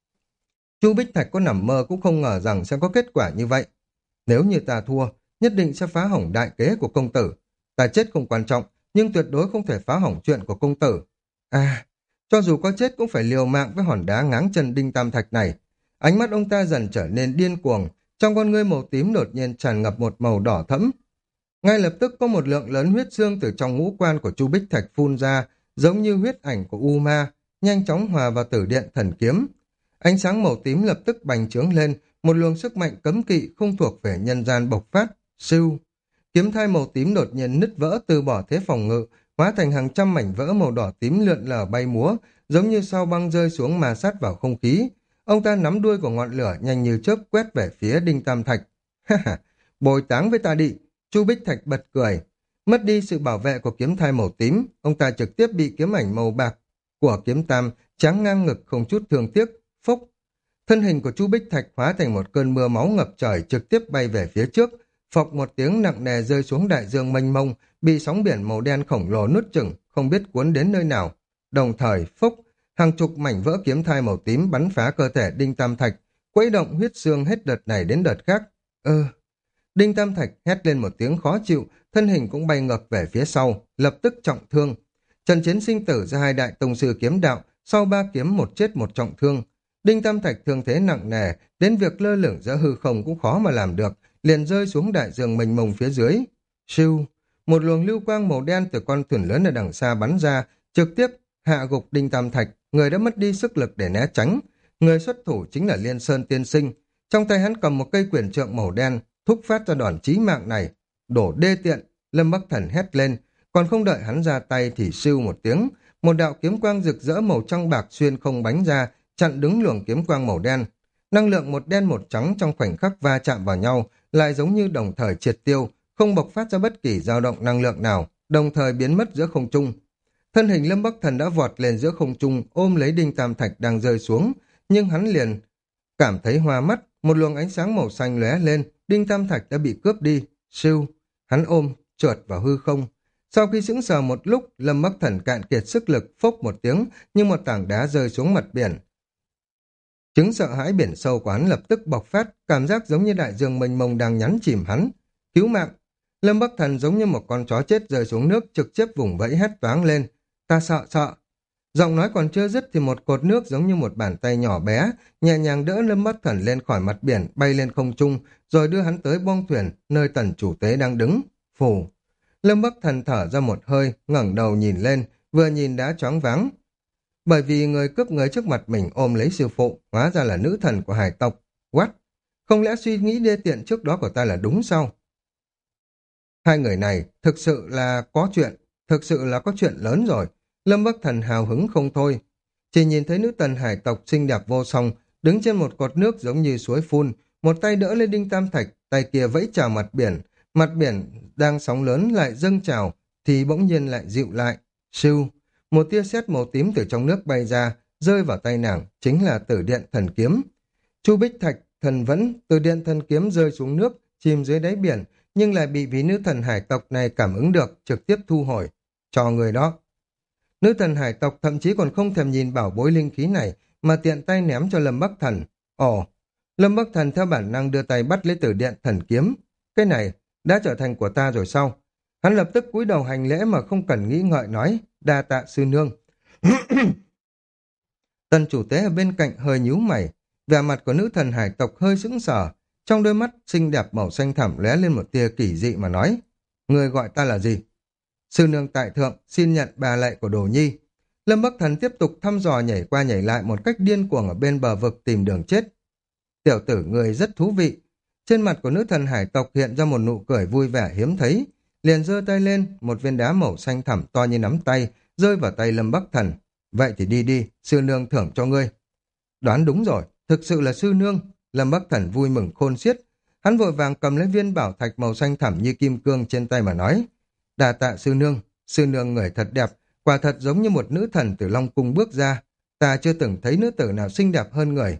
Speaker 1: Chu Bích Thạch có nằm mơ cũng không ngờ rằng sẽ có kết quả như vậy. Nếu như ta thua, nhất định sẽ phá hỏng đại kế của công tử. Ta chết không quan trọng, nhưng tuyệt đối không thể phá hỏng chuyện của công tử. À, cho dù có chết cũng phải liều mạng với hòn đá ngáng chân Đinh Tam Thạch này. Ánh mắt ông ta dần trở nên điên cuồng, trong con ngươi màu tím đột nhiên tràn ngập một màu đỏ thẫm. Ngay lập tức có một lượng lớn huyết xương từ trong ngũ quan của Chu Bích Thạch phun ra, giống như huyết ảnh của U Ma, nhanh chóng hòa vào tử điện thần kiếm. Ánh sáng màu tím lập tức bành trướng lên, một luồng sức mạnh cấm kỵ không thuộc về nhân gian bộc phát, siêu. Kiếm thai màu tím đột nhiên nứt vỡ từ bỏ thế phòng ngự, hóa thành hàng trăm mảnh vỡ màu đỏ tím lượn lờ bay múa, giống như sao băng rơi xuống mà sát vào không khí. Ông ta nắm đuôi của ngọn lửa nhanh như chớp quét về phía Đinh Tam Thạch. Ha ha, bồi táng với ta đi. Chu Bích Thạch bật cười. Mất đi sự bảo vệ của kiếm thai màu tím, ông ta trực tiếp bị kiếm ảnh màu bạc của kiếm tam tráng ngang ngực không chút thương tiếc, phốc. Thân hình của Chu Bích Thạch hóa thành một cơn mưa máu ngập trời trực tiếp bay về phía trước, phộc một tiếng nặng nề rơi xuống đại dương mênh mông, bị sóng biển màu đen khổng lồ nuốt chửng, không biết cuốn đến nơi nào. Đồng thời, phốc, hàng chục mảnh vỡ kiếm thai màu tím bắn phá cơ thể Đinh Tam Thạch, quấy động huyết xương hết đợt này đến đợt khác. Ơ, Đinh Tam Thạch hét lên một tiếng khó chịu, thân hình cũng bay ngược về phía sau, lập tức trọng thương. Trận chiến sinh tử giữa hai đại tông sư kiếm đạo, sau ba kiếm một chết một trọng thương. Đinh Tam Thạch thương thế nặng nề, đến việc lơ lửng giữa hư không cũng khó mà làm được, liền rơi xuống đại dương mênh mông phía dưới. Siêu, một luồng lưu quang màu đen từ con thuyền lớn ở đằng xa bắn ra, trực tiếp hạ gục Đinh Tam Thạch, người đã mất đi sức lực để né tránh. Người xuất thủ chính là Liên Sơn Tiên Sinh. Trong tay hắn cầm một cây quyền trượng màu đen, thúc phát ra đòn chí mạng này. Đổ đê tiện, Lâm Bắc Thần hét lên, còn không đợi hắn ra tay thì siêu một tiếng, một đạo kiếm quang rực rỡ màu trong bạc xuyên không bánh ra, chặn đứng luồng kiếm quang màu đen. Năng lượng một đen một trắng trong khoảnh khắc va chạm vào nhau, lại giống như đồng thời triệt tiêu, không bộc phát ra bất kỳ dao động năng lượng nào, đồng thời biến mất giữa không trung. Thân hình Lâm Bắc Thần đã vọt lên giữa không trung, ôm lấy Đinh Tam Thạch đang rơi xuống, nhưng hắn liền cảm thấy hoa mắt, một luồng ánh sáng màu xanh lóe lên, Đinh Tam Thạch đã bị cướp đi. Siêu, hắn ôm, trượt vào hư không. Sau khi sững sờ một lúc, Lâm Bắc Thần cạn kiệt sức lực, phốc một tiếng, như một tảng đá rơi xuống mặt biển. Chứng sợ hãi biển sâu của hắn lập tức bộc phát, cảm giác giống như đại dương mênh mông đang nhắn chìm hắn. Cứu mạng! Lâm Bắc Thần giống như một con chó chết rơi xuống nước, trực tiếp vùng vẫy hét toáng lên. Ta sợ sợ! Giọng nói còn chưa dứt thì một cột nước giống như một bàn tay nhỏ bé, nhẹ nhàng đỡ Lâm Bắc Thần lên khỏi mặt biển, bay lên không trung, rồi đưa hắn tới bong thuyền, nơi tần chủ tế đang đứng. Phù! Lâm Bắc Thần thở ra một hơi, ngẩng đầu nhìn lên, vừa nhìn đã choáng váng. Bởi vì người cướp người trước mặt mình ôm lấy sư phụ, hóa ra là nữ thần của hải tộc. What? Không lẽ suy nghĩ đê tiện trước đó của ta là đúng sao? Hai người này thực sự là có chuyện, thực sự là có chuyện lớn rồi. Lâm Bắc Thần hào hứng không thôi. Chỉ nhìn thấy nữ thần hải tộc xinh đẹp vô song, đứng trên một cột nước giống như suối phun, một tay đỡ lên Đinh Tam Thạch, tay kia vẫy chào mặt biển. Mặt biển đang sóng lớn lại dâng trào, thì bỗng nhiên lại dịu lại. Siêu! Một tia sét màu tím từ trong nước bay ra, rơi vào tay nàng, chính là tử điện thần kiếm. Chu Bích Thạch, thần vẫn, tử điện thần kiếm rơi xuống nước, chìm dưới đáy biển, nhưng lại bị vị nữ thần hải tộc này cảm ứng được, trực tiếp thu hồi. Cho người đó. Nữ thần hải tộc thậm chí còn không thèm nhìn bảo bối linh khí này, mà tiện tay ném cho Lâm Bắc Thần. Ồ, Lâm Bắc Thần theo bản năng đưa tay bắt lấy tử điện thần kiếm. Cái này đã trở thành của ta rồi sao? Hắn lập tức cúi đầu hành lễ mà không cần nghĩ ngợi nói, đa tạ sư nương. Tần chủ tế ở bên cạnh hơi nhíu mày, vẻ mặt của nữ thần hải tộc hơi sững sờ, trong đôi mắt xinh đẹp màu xanh thẳm lóe lên một tia kỳ dị mà nói, người gọi ta là gì? Sư nương tại thượng, xin nhận bà lạy của Đồ Nhi. Lâm Bắc Thần tiếp tục thăm dò nhảy qua nhảy lại một cách điên cuồng ở bên bờ vực tìm đường chết. Tiểu tử người rất thú vị. Trên mặt của nữ thần hải tộc hiện ra một nụ cười vui vẻ hiếm thấy, liền giơ tay lên, một viên đá màu xanh thẳm to như nắm tay, rơi vào tay Lâm Bắc Thần. Vậy thì đi đi, sư nương thưởng cho ngươi. Đoán đúng rồi, thực sự là sư nương. Lâm Bắc Thần vui mừng khôn xiết. Hắn vội vàng cầm lấy viên bảo thạch màu xanh thẳm như kim cương trên tay mà nói. Đà tạ sư nương, sư nương người thật đẹp, quả thật giống như một nữ thần từ Long Cung bước ra. Ta chưa từng thấy nữ tử nào xinh đẹp hơn người.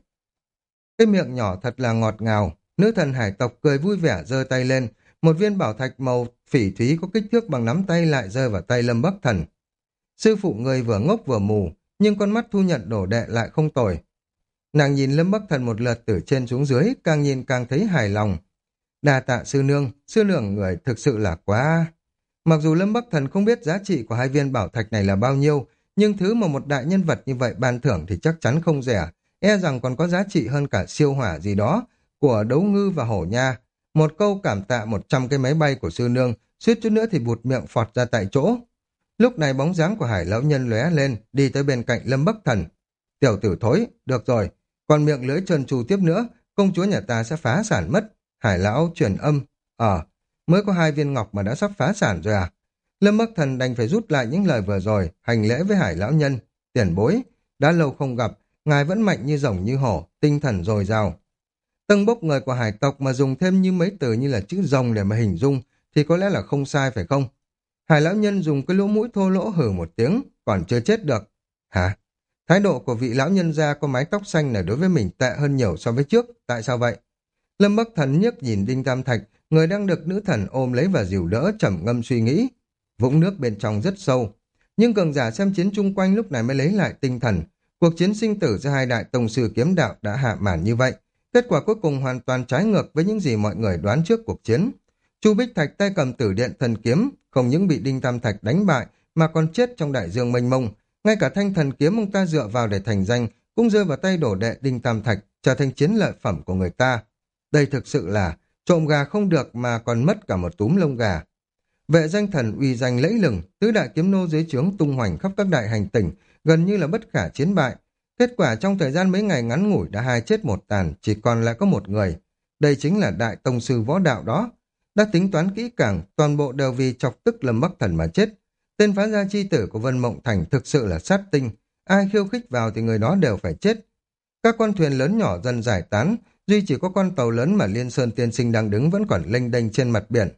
Speaker 1: Cái miệng nhỏ thật là ngọt ngào, nữ thần hải tộc cười vui vẻ giơ tay lên, một viên bảo thạch màu phỉ thúy có kích thước bằng nắm tay lại rơi vào tay Lâm Bắc Thần. Sư phụ người vừa ngốc vừa mù, nhưng con mắt thu nhận đổ đệ lại không tồi. Nàng nhìn Lâm Bắc Thần một lượt từ trên xuống dưới, càng nhìn càng thấy hài lòng. Đa tạ sư nương, sư nương người thực sự là quá... Mặc dù Lâm Bắc Thần không biết giá trị của hai viên bảo thạch này là bao nhiêu, nhưng thứ mà một đại nhân vật như vậy ban thưởng thì chắc chắn không rẻ, e rằng còn có giá trị hơn cả siêu hỏa gì đó của Đấu Ngư và Hổ Nha. Một câu cảm tạ một trăm cái máy bay của sư nương, suýt chút nữa thì bụt miệng phọt ra tại chỗ. Lúc này bóng dáng của Hải lão nhân lóe lên, đi tới bên cạnh Lâm Bắc Thần. Tiểu tử thối, được rồi, còn miệng lưỡi trơn tru tiếp nữa, công chúa nhà ta sẽ phá sản mất. Hải lão truyền âm, ờ, mới có hai viên ngọc mà đã sắp phá sản rồi à? Lâm Bắc Thần đành phải rút lại những lời vừa rồi, hành lễ với Hải lão nhân. Tiền bối, đã lâu không gặp, ngài vẫn mạnh như rồng như hổ, tinh thần dồi dào. Tâng bốc người của hải tộc mà dùng thêm như mấy từ như là chữ rồng để mà hình dung thì có lẽ là không sai phải không? Hải lão nhân dùng cái lỗ mũi thô lỗ hừ một tiếng, còn chưa chết được. Hả? Thái độ của vị lão nhân gia có mái tóc xanh này đối với mình tệ hơn nhiều so với trước, tại sao vậy? Lâm Bắc Thần nhếch nhìn Đinh Tam Thạch, người đang được nữ thần ôm lấy và dìu đỡ, trầm ngâm suy nghĩ. Vũng nước bên trong rất sâu, nhưng cường giả xem chiến chung quanh lúc này mới lấy lại tinh thần. Cuộc chiến sinh tử giữa hai đại tông sư kiếm đạo đã hạ màn như vậy. Kết quả cuối cùng hoàn toàn trái ngược với những gì mọi người đoán trước cuộc chiến. Chu Bích Thạch tay cầm tử điện thần kiếm, không những bị Đinh Tam Thạch đánh bại mà còn chết trong đại dương mênh mông. Ngay cả thanh thần kiếm ông ta dựa vào để thành danh cũng rơi vào tay đổ đệ Đinh Tam Thạch, trở thành chiến lợi phẩm của người ta. Đây thực sự là trộm gà không được mà còn mất cả một túm lông gà. Vệ danh thần uy danh lẫy lừng, tứ đại kiếm nô dưới trướng tung hoành khắp các đại hành tỉnh, gần như là bất khả chiến bại. Kết quả trong thời gian mấy ngày ngắn ngủi đã hai chết một tàn, chỉ còn lại có một người. Đây chính là đại tông sư võ đạo đó. Đã tính toán kỹ càng, toàn bộ đều vì chọc tức Lâm Bắc Thần mà chết. Tên phá gia chi tử của Vân Mộng Thành thực sự là sát tinh. Ai khiêu khích vào thì người đó đều phải chết. Các con thuyền lớn nhỏ dần giải tán, duy chỉ có con tàu lớn mà Liên Sơn Tiên Sinh đang đứng vẫn còn lênh đênh trên mặt biển.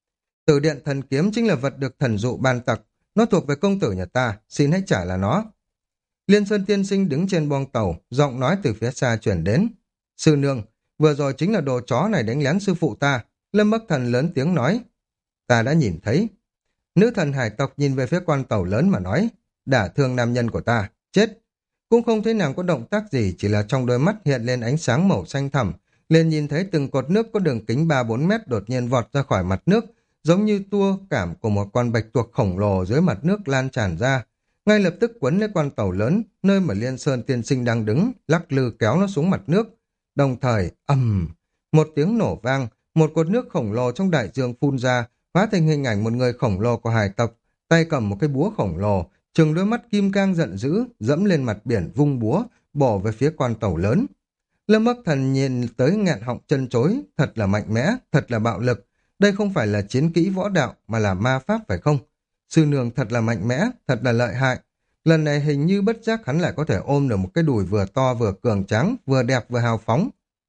Speaker 1: Tử điện thần kiếm chính là vật được thần dụ ban tặng, nó thuộc về công tử nhà ta, xin hãy trả là nó. Liên Sơn Tiên Sinh đứng trên boong tàu, giọng nói từ phía xa chuyển đến. Sư nương, vừa rồi chính là đồ chó này đánh lén sư phụ ta. Lâm Bắc Thần lớn tiếng nói. Ta đã nhìn thấy. Nữ thần hải tộc nhìn về phía con tàu lớn mà nói. Đả thương nam nhân của ta, chết. Cũng không thấy nàng có động tác gì, chỉ là trong đôi mắt hiện lên ánh sáng màu xanh thẳm. Liền nhìn thấy từng cột nước có đường kính ba bốn mét đột nhiên vọt ra khỏi mặt nước, giống như tua cảm của một con bạch tuộc khổng lồ dưới mặt nước lan tràn ra. Ngay lập tức quấn lấy con tàu lớn, nơi mà Liên Sơn Tiên Sinh đang đứng, lắc lư kéo nó xuống mặt nước. Đồng thời, ầm, một tiếng nổ vang, một cột nước khổng lồ trong đại dương phun ra, hóa thành hình ảnh một người khổng lồ của hải tộc, tay cầm một cái búa khổng lồ, trừng đôi mắt kim cang giận dữ, dẫm lên mặt biển vung búa, bổ về phía con tàu lớn. Lâm Bắc Thần nhìn tới nghẹn họng chân chối, thật là mạnh mẽ, thật là bạo lực. Đây không phải là chiến kỹ võ đạo mà là ma pháp phải không? Sư nương thật là mạnh mẽ, thật là lợi hại. Lần này hình như bất giác hắn lại có thể ôm được một cái đùi vừa to vừa cường tráng, vừa đẹp vừa hào phóng.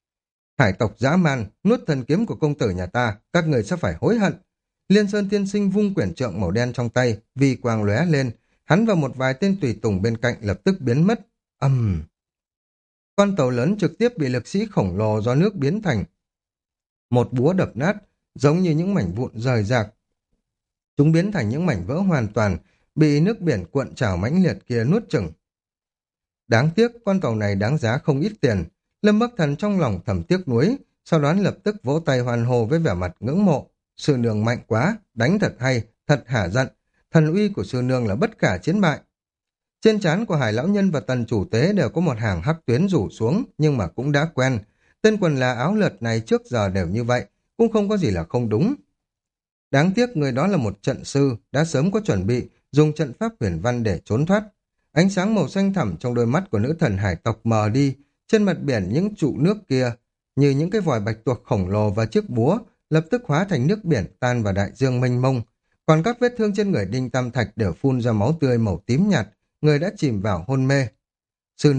Speaker 1: Hải tộc dã man, nuốt thần kiếm của công tử nhà ta, các người sẽ phải hối hận. Liên Sơn Tiên Sinh vung quyển trượng màu đen trong tay, vi quang lóe lên, hắn và một vài tên tùy tùng bên cạnh lập tức biến mất. Ầm! Uhm. Con tàu lớn trực tiếp bị lực sĩ khổng lồ do nước biến thành một búa đập nát, giống như những mảnh vụn rời rạc. Chúng biến thành những mảnh vỡ hoàn toàn, bị nước biển cuộn trào mãnh liệt kia nuốt chửng. Đáng tiếc, con tàu này đáng giá không ít tiền. Lâm Bắc Thần trong lòng thầm tiếc nuối, sau đó lập tức vỗ tay hoan hô với vẻ mặt ngưỡng mộ. Sư nương mạnh quá, đánh thật hay, thật hả giận. Thần uy của sư nương là bất khả chiến bại. Trên trán của Hải lão nhân và Tần chủ tế đều có một hàng hắc tuyến rủ xuống, nhưng mà cũng đã quen. Tên quần là áo lượt này trước giờ đều như vậy, cũng không có gì là không đúng. Đáng tiếc người đó là một trận sư, đã sớm có chuẩn bị, dùng trận pháp huyền văn để trốn thoát. Ánh sáng màu xanh thẳm trong đôi mắt của nữ thần hải tộc mờ đi, trên mặt biển những trụ nước kia, như những cái vòi bạch tuộc khổng lồ và chiếc búa, lập tức hóa thành nước biển tan vào đại dương mênh mông. Còn các vết thương trên người Đinh Tam Thạch đều phun ra máu tươi màu tím nhạt, người đã chìm vào hôn mê. Sư nương,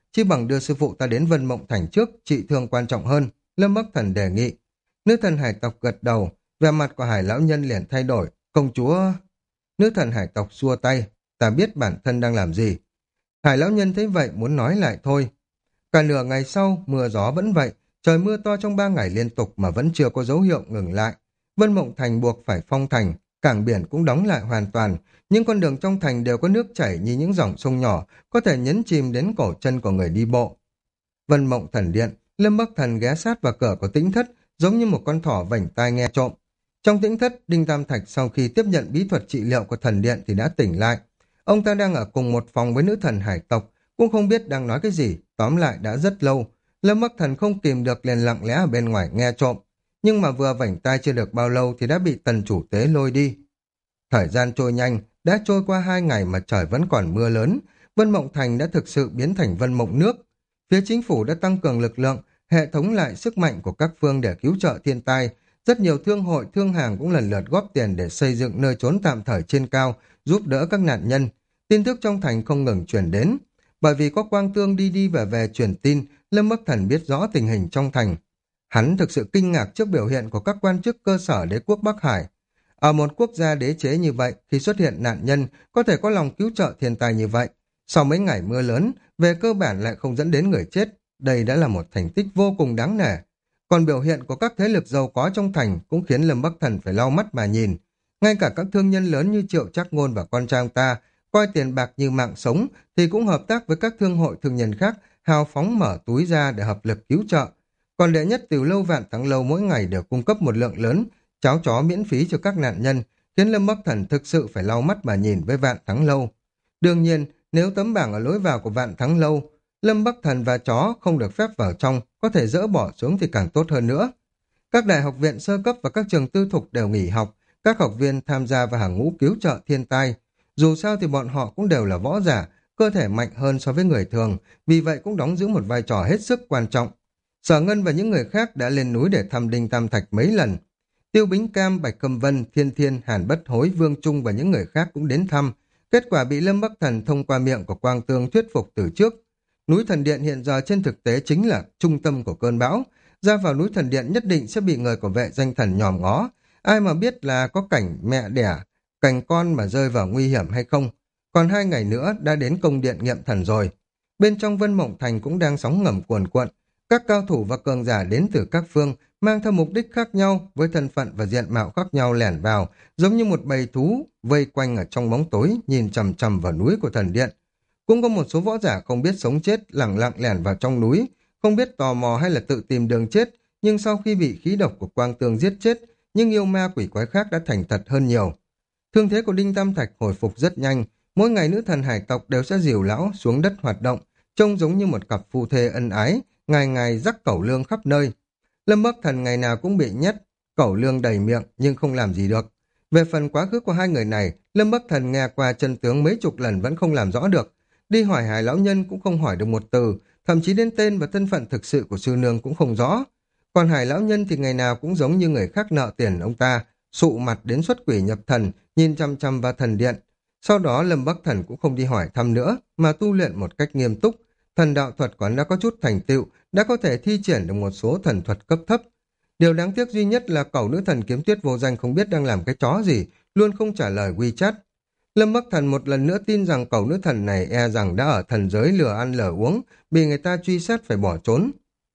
Speaker 1: chi bằng đưa sư phụ ta đến Vân Mộng Thành trước, trị thương quan trọng hơn, Lâm Bắc Thần đề nghị. Nữ thần hải tộc gật đầu, vẻ mặt của Hải lão nhân liền thay đổi, công chúa... Nữ thần hải tộc xua tay, ta biết bản thân đang làm gì. Hải lão nhân thấy vậy muốn nói lại thôi. Cả nửa ngày sau, mưa gió vẫn vậy, trời mưa to trong ba ngày liên tục mà vẫn chưa có dấu hiệu ngừng lại. Vân Mộng Thành buộc phải phong thành, cảng biển cũng đóng lại hoàn toàn, những con đường trong thành đều có nước chảy như những dòng sông nhỏ, có thể nhấn chìm đến cổ chân của người đi bộ. Vân Mộng Thần Điện, Lâm Bắc Thần ghé sát vào cửa của Tĩnh Thất, giống như một con thỏ vảnh tai nghe trộm. Trong Tĩnh Thất, Đinh Tam Thạch sau khi tiếp nhận bí thuật trị liệu của thần điện thì đã tỉnh lại. Ông ta đang ở cùng một phòng với nữ thần hải tộc, cũng không biết đang nói cái gì, tóm lại đã rất lâu. Lâm Bắc Thần không kìm được liền lặng lẽ ở bên ngoài nghe trộm, nhưng mà vừa vảnh tai chưa được bao lâu thì đã bị tần chủ tế lôi đi. Thời gian trôi nhanh, đã trôi qua hai ngày mà trời vẫn còn mưa lớn, Vân Mộng Thành đã thực sự biến thành Vân Mộng Nước. Phía chính phủ đã tăng cường lực lượng, hệ thống lại sức mạnh của các phương để cứu trợ thiên tai. Rất nhiều thương hội, thương hàng cũng lần lượt góp tiền để xây dựng nơi trốn tạm thời trên cao, giúp đỡ các nạn nhân. Tin tức trong thành không ngừng truyền đến. Bởi vì có Quang Tương đi đi về về truyền tin, Lâm Bắc Thần biết rõ tình hình trong thành. Hắn thực sự kinh ngạc trước biểu hiện của các quan chức cơ sở đế quốc Bắc Hải. Ở một quốc gia đế chế như vậy, khi xuất hiện nạn nhân, có thể có lòng cứu trợ thiên tai như vậy. Sau mấy ngày mưa lớn, về cơ bản lại không dẫn đến người chết. Đây đã là một thành tích vô cùng đáng nể. Còn biểu hiện của các thế lực giàu có trong thành cũng khiến Lâm Bắc Thần phải lau mắt mà nhìn. Ngay cả các thương nhân lớn như Triệu Trác Ngôn và con trai ta, coi tiền bạc như mạng sống, thì cũng hợp tác với các thương hội thương nhân khác, hào phóng mở túi ra để hợp lực cứu trợ. Còn đệ nhất Từ Lâu Vạn Thắng Lâu mỗi ngày đều cung cấp một lượng lớn cháo chó miễn phí cho các nạn nhân, khiến Lâm Bắc Thần thực sự phải lau mắt mà nhìn với Vạn Thắng Lâu. Đương nhiên, nếu tấm bảng ở lối vào của Vạn Thắng Lâu, Lâm Bắc Thần và chó không được phép vào trong, có thể dỡ bỏ xuống thì càng tốt hơn nữa. Các đại học viện sơ cấp và các trường tư thục đều nghỉ học, các học viên tham gia vào hàng ngũ cứu trợ thiên tai. Dù sao thì bọn họ cũng đều là võ giả, cơ thể mạnh hơn so với người thường, vì vậy cũng đóng giữ một vai trò hết sức quan trọng. Sở Ngân và những người khác đã lên núi để thăm Đinh Tam Thạch mấy lần. Tiêu Bính Cam, Bạch Câm Vân, Thiên Thiên, Hàn Bất Hối, Vương Trung và những người khác cũng đến thăm. Kết quả bị Lâm Bắc Thần thông qua miệng của Quang Tương thuyết phục từ trước. Núi Thần Điện hiện giờ trên thực tế chính là trung tâm của cơn bão. Ra vào núi Thần Điện nhất định sẽ bị người của vệ danh thần nhòm ngó. Ai mà biết là có cảnh mẹ đẻ, cảnh con mà rơi vào nguy hiểm hay không. Còn hai ngày nữa đã đến công điện nghiệm thần rồi. Bên trong Vân Mộng Thành cũng đang sóng ngầm cuồn cuộn. Các cao thủ và cường giả đến từ các phương mang theo mục đích khác nhau với thân phận và diện mạo khác nhau lẻn vào, giống như một bầy thú vây quanh ở trong bóng tối nhìn chằm chằm vào núi của thần điện. Cũng có một số võ giả không biết sống chết lẳng lặng lẻn vào trong núi, không biết tò mò hay là tự tìm đường chết, nhưng sau khi bị khí độc của Quang Tương giết chết, nhưng yêu ma quỷ quái khác đã thành thật hơn nhiều. Thương thế của Đinh Tam Thạch hồi phục rất nhanh, mỗi ngày nữ thần hải tộc đều sẽ dìu lão xuống đất hoạt động, trông giống như một cặp phu thê ân ái, ngày ngày rắc cẩu lương khắp nơi. Lâm Bắc Thần ngày nào cũng bị nhét cẩu lương đầy miệng nhưng không làm gì được. Về phần quá khứ của hai người này, Lâm Bắc Thần nghe qua chân tướng mấy chục lần vẫn không làm rõ được. Đi hỏi Hải lão nhân cũng không hỏi được một từ, thậm chí đến tên và thân phận thực sự của sư nương cũng không rõ. Còn Hải lão nhân thì ngày nào cũng giống như người khác nợ tiền ông ta, sụ mặt đến xuất quỷ nhập thần, nhìn chăm chăm vào thần điện. Sau đó Lâm Bắc Thần cũng không đi hỏi thăm nữa, mà tu luyện một cách nghiêm túc. Thần đạo thuật của hắn đã có chút thành tựu, đã có thể thi triển được một số thần thuật cấp thấp. Điều đáng tiếc duy nhất là cẩu nữ thần Kiếm Tuyết vô danh không biết đang làm cái chó gì, luôn không trả lời WeChat. Lâm Bắc Thần một lần nữa tin rằng cẩu nữ thần này e rằng đã ở thần giới lừa ăn lừa uống, bị người ta truy sát phải bỏ trốn.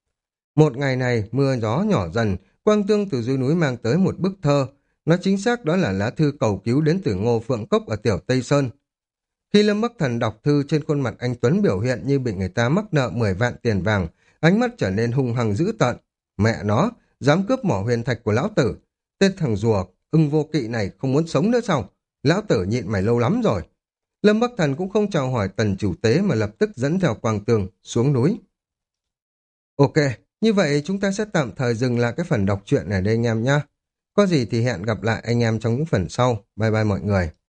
Speaker 1: Một ngày này, mưa gió nhỏ dần, Quang Tương từ dưới núi mang tới một bức thơ. Nó chính xác đó là lá thư cầu cứu đến từ Ngô Phượng Cốc ở Tiểu Tây Sơn. Khi Lâm Bắc Thần đọc thư, trên khuôn mặt anh Tuấn biểu hiện như bị người ta mắc nợ mười vạn tiền vàng, ánh mắt trở nên hung hăng dữ tợn. Mẹ nó, dám cướp mỏ huyền thạch của lão tử. Tên thằng rùa, ưng vô kỵ này không muốn sống nữa sao? Lão tử nhịn mày lâu lắm rồi. Lâm Bắc Thần cũng không chào hỏi tần chủ tế mà lập tức dẫn theo Quang Tương xuống núi. Ok, như vậy chúng ta sẽ tạm thời dừng lại cái phần đọc truyện này đây anh em nhé. Có gì thì hẹn gặp lại anh em trong những phần sau. Bye bye mọi người.